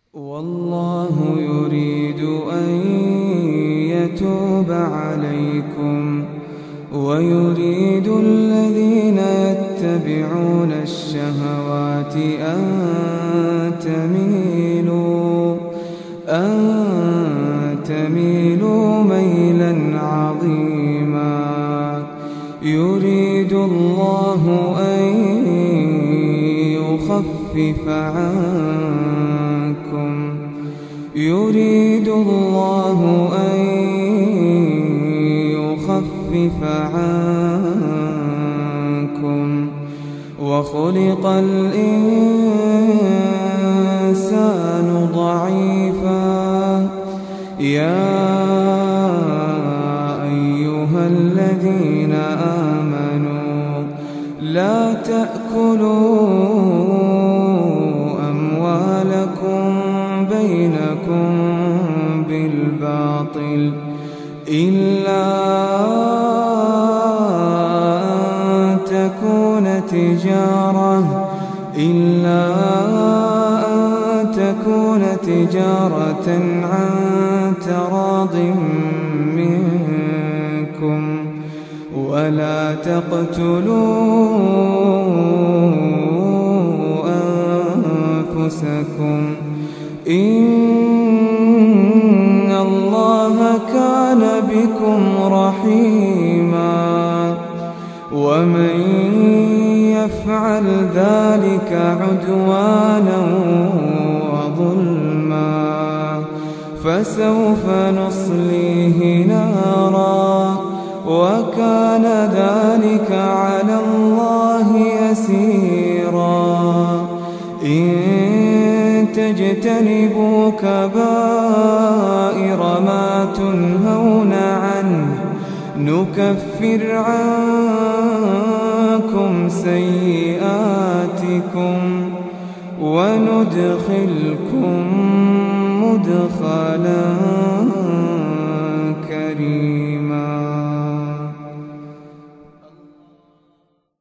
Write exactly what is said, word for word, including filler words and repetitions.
والله يريد أن يتوب عليكم ويريد الذين يتبعون الشهوات أن تميلوا أن تميلوا ميلا عظيما. يريد الله أن يخفف عنكم يريد الله أن يخفف عنكم وخلق الإنسان ضعيفا. يا أيها الذين آمنوا لا تأكلوا أموالكم بينكم بالباطل إلا أن تكون تجارة إلا أن تكون تجارة عن تراض منكم ولا تقتلوا أنفسكم إن الله كان بكم رحيما. ومن يفعل ذلك عدوانا وظلما فسوف نصليه نارا وكان ذلك على الله يسيرا. إن تجتنبوا كبائر ما تنهون عنه نكفر عنكم سيئاتكم وندخلكم مدخلا